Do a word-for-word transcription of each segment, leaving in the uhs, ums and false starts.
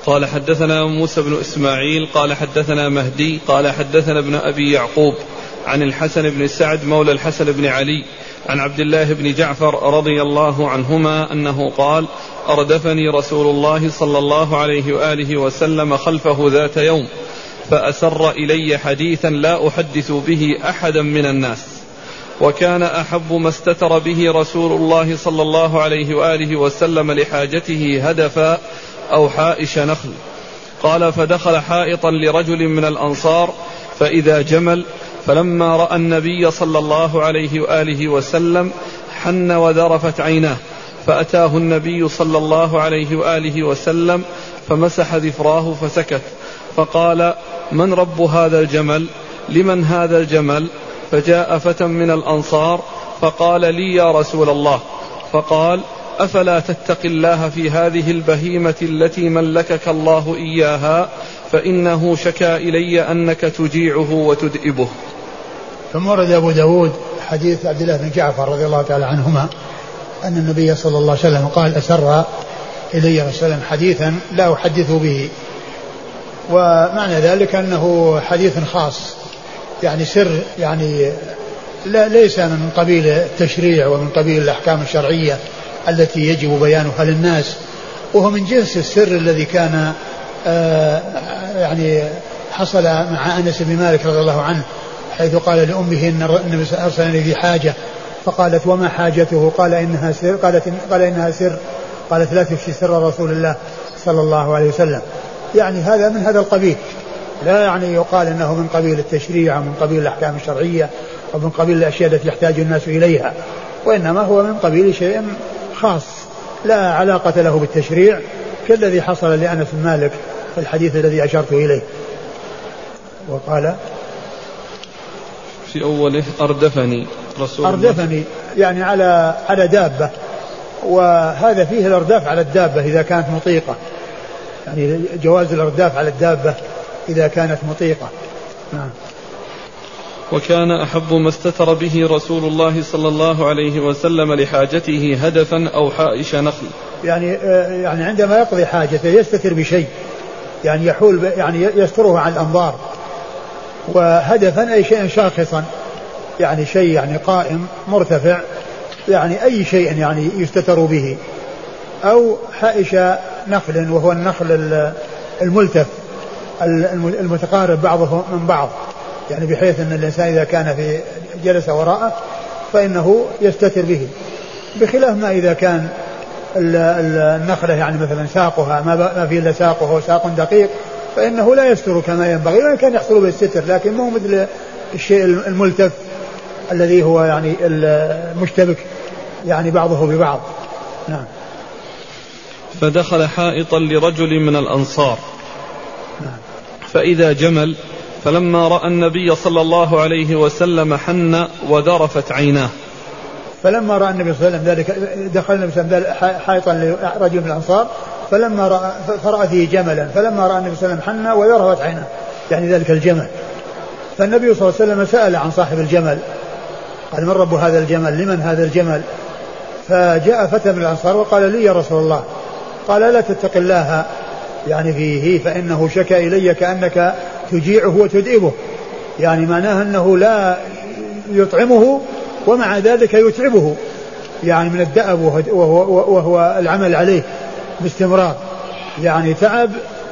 قال حدثنا موسى بن إسماعيل قال حدثنا مهدي قال حدثنا ابن أبي يعقوب عن الحسن بن سعد مولى الحسن بن علي عن عبد الله بن جعفر رضي الله عنهما أنه قال أردفني رسول الله صلى الله عليه وآله وسلم خلفه ذات يوم فأسر إلي حديثا لا أحدث به أحدا من الناس، وكان أحب ما استتر به رسول الله صلى الله عليه وآله وسلم لحاجته هدفا أو حائش نخل. قال فدخل حائطا لرجل من الأنصار فإذا جمل، فلما رأى النبي صلى الله عليه وآله وسلم حن وذرفت عيناه، فأتاه النبي صلى الله عليه وآله وسلم فمسح ذفراه فسكت، فقال من رب هذا الجمل؟ لمن هذا الجمل؟ فجاء فتى من الأنصار فقال لي يا رسول الله، فقال أفلا تتق الله في هذه البهيمة التي ملكك الله إياها، فإنه شكا إلي أنك تجيعه وتدئبه. ثم ورد أبو داود حديث عبد الله بن جعفر رضي الله تعالى عنهما أن النبي صلى الله عليه وسلم قال أسر إلي رسول حديثا لا أحدث به، ومعنى ذلك أنه حديث خاص، يعني سر، يعني لا ليس من قبيل التشريع ومن قبيل الأحكام الشرعية التي يجب بيانها للناس، وهو من جنس السر الذي كان آه يعني حصل مع أنس بن مالك رضي الله عنه، حيث قال لأمه إن النبي أرسلني ذي حاجة، فقالت وما حاجته؟ قال إنها سر. قالت قال إنها سر. قالت لا تفشي سر رسول الله صلى الله عليه وسلم. يعني هذا من هذا القبيل، لا يعني يقال إنه من قبيل التشريع ومن قبيل الأحكام الشرعية ومن قبيل الأشياء التي يحتاج الناس إليها، وإنما هو من قبيل شيء خاص لا علاقة له بالتشريع، كالذي حصل لأنس بن مالك في الحديث الذي أشرت إليه. وقال في أوله أردفني رسول الله، أردفني يعني على على دابة، وهذا فيه الأرداف على الدابة إذا كانت مطيقة، يعني جواز الأرداف على الدابة إذا كانت مطيقة. نعم. وكان أحب ما استتر به رسول الله صلى الله عليه وسلم لحاجته هدفا أو حائش نخل، يعني يعني عندما يقضي حاجته يستتر بشيء، يعني يحول يعني يستره عن الأنظار. وهدفا أي شيء شاخصا، يعني شيء يعني قائم مرتفع، يعني أي شيء يعني يستتر به. أو حائش نخل وهو النخل الملتف المتقارب بعضه من بعض، يعني بحيث أن الإنسان إذا كان في جلس وراءه فإنه يستتر به، بخلاف ما إذا كان النخلة يعني مثلا ساقها ما في إلا ساقه وساق دقيق فإنه لا يستر كما ينبغي، وإن كان يحصل بالستر لكن مو مثل الشيء الملتف الذي هو يعني المشتبك يعني بعضه ببعض. نعم. فدخل حائطا لرجل من الأنصار نعم. فإذا جمل، فلما رأى النبي صلى الله عليه وسلم حن وذرفت عيناه. فلما رأى النبي صلى الله عليه وسلم ذلك دخل النبي صلى الله عليه وسلم حائطا لرجل من الأنصار فلما رأى فرأى فيه جملا، فلما رأى النبي صلى الله عليه وسلم حن وذرفت عيناه، يعني ذلك الجمل. فالنبي صلى الله عليه وسلم سأل عن صاحب الجمل، قال من رب هذا الجمل؟ لمن هذا الجمل؟ فجاء فتى من الأنصار وقال لي يا رسول الله. قال لا تتق الله يعني فيه، فإنه شكا إلي كأنك تجيعه وتدئبه، يعني معناه أنه لا يطعمه ومع ذلك يتعبه، يعني من الدأب وهو, وهو العمل عليه باستمرار، يعني تعب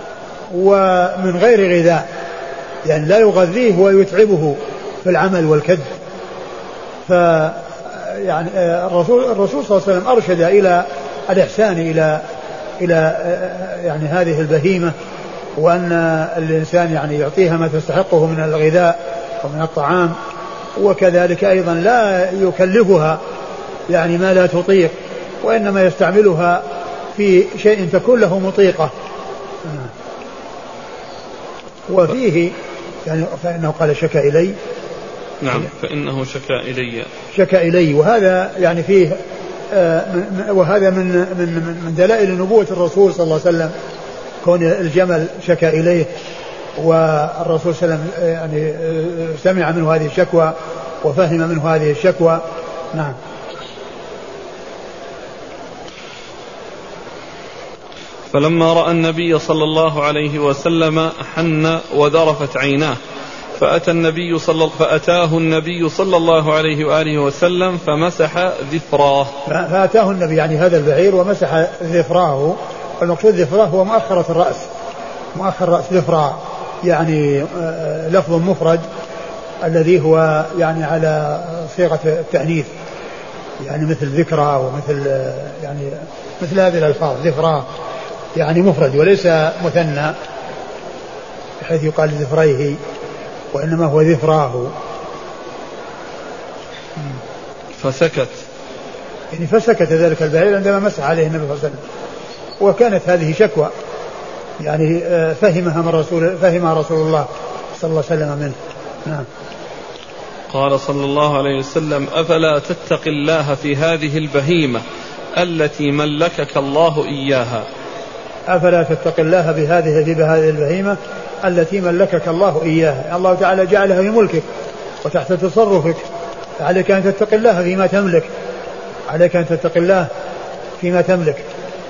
ومن غير غذاء، يعني لا يغذيه ويتعبه في العمل والكد. ف يعني الرسول الرسول صلى الله عليه وسلم أرشد إلى الإحسان إلى إلى يعني هذه البهيمة، وأن الإنسان يعني يعطيها ما تستحقه من الغذاء ومن الطعام، وكذلك أيضا لا يكلفها يعني ما لا تطيق، وإنما يستعملها في شيء تكون له مطيقة. وفيه يعني فإنه قال شكا إلي. نعم. فإنه شكا إلي شكا إلي وهذا يعني فيه آه وهذا من من من دلائل نبوة الرسول صلى الله عليه وسلم، كون الجمل شكا إليه، والرسول صلى الله عليه وسلم يعني سمع منه هذه الشكوى وفهم منه هذه الشكوى. نعم. فلما رأى النبي صلى الله عليه وسلم حن وذرفت عيناه فأتى النبي صلى فأتاه النبي صلى الله عليه وآله وسلم فمسح ذفراه. فأتاه النبي يعني هذا البعير ومسح ذفراه. المقصود ذفراه هو مؤخرة الرأس، مؤخر الرأس ذفراه يعني لفظ مفرد الذي هو يعني على صيغة التأنيث، يعني مثل ذكرى ومثل يعني مثل هذه الألفاظ ذفراه يعني مفرد وليس مثنى بحيث يقال ذفريه، وإنما هو ذفراه. فسكت يعني فسكت ذلك البعير عندما مسح عليه النبي صلى الله عليه وسلم، وكانت هذه شكوى يعني فهمها من رسول فهمها رسول الله صلى الله عليه وسلم منه. نعم. قال صلى الله عليه وسلم أفلا تتقي الله في هذه البهيمة التي ملكك الله إياها. أفلا تتقي الله بهذه في هذه البهيمة التي ملكك الله إياها. الله تعالى جعلها في ملكك وتحت تصرفك، عليك أن تتقي الله فيما تملك، عليك أن تتقي الله فيما تملك.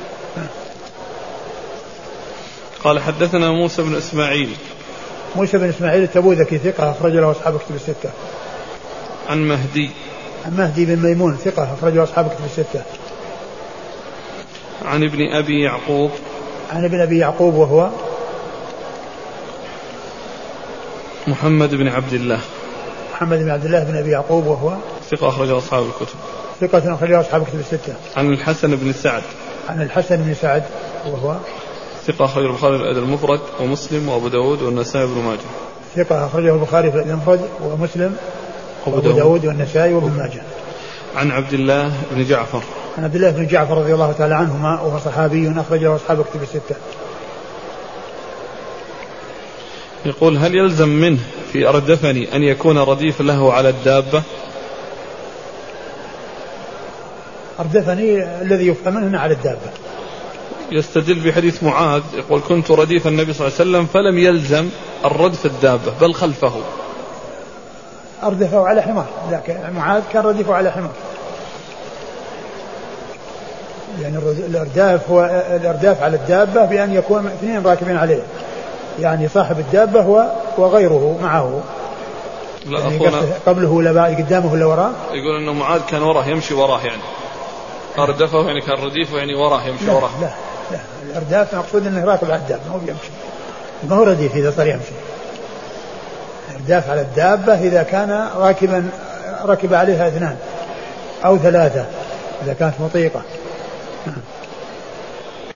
قال حدثنا موسى بن إسماعيل. موسى بن إسماعيل التبوذكي ثقة أخرج له أصحاب كتب الستة. عن مهدي. عن مهدي بن ميمون ثقة أخرج له أصحاب كتب الستة. عن ابن أبي يعقوب. عن ابن أبي يعقوب وهو محمد بن عبد الله. محمد بن عبد الله بن أبي يعقوب وهو ثقة أخرج أصحاب الكتب. ثقة أخرج أصحاب الكتب الستة. عن الحسن بن سعد. عن الحسن بن سعد وهو ثقة أخرج البخاري في الأدب المفرد ومسلم وأبو داود والنسائي وابن ماجه. ثقة أخرجه البخاري في الأدب المفرد ومسلم وأبو داود والنسائي وابن ماجه. عن عبد الله بن جعفر. عن عبد الله بن جعفر رضي الله تعالى عنهما وهو صحابي أخرجه أصحاب الكتب الستة. يقول هل يلزم منه في أردفني أن يكون رديف له على الدابة؟ أردفني الذي يفهم منه على الدابة. يستدل بحديث معاذ يقول كنت رديف النبي صلى الله عليه وسلم فلم يلزم الردف الدابة بل خلفه. أردفه على حمار، لكن معاذ كان رديفه على حمار. يعني الأرداف هو الأرداف على الدابة بأن يكون اثنين راكبين عليه، يعني صاحب الدابة هو وغيره معه. لا يعني أخونا قبله ولا قدامه ولا وراه. يقول أنه معاذ كان وراه يمشي وراه، يعني أردفه يعني كان رديفه يعني وراه يمشي لا وراه. لا لا الأرداف مقصود أنه راكب على الدابة، ما هو يمشي، ما هو رديف إذا صار يمشي. الأرداف على الدابة إذا كان راكبا ركب عليها اثنان أو ثلاثة إذا كانت مطيقة.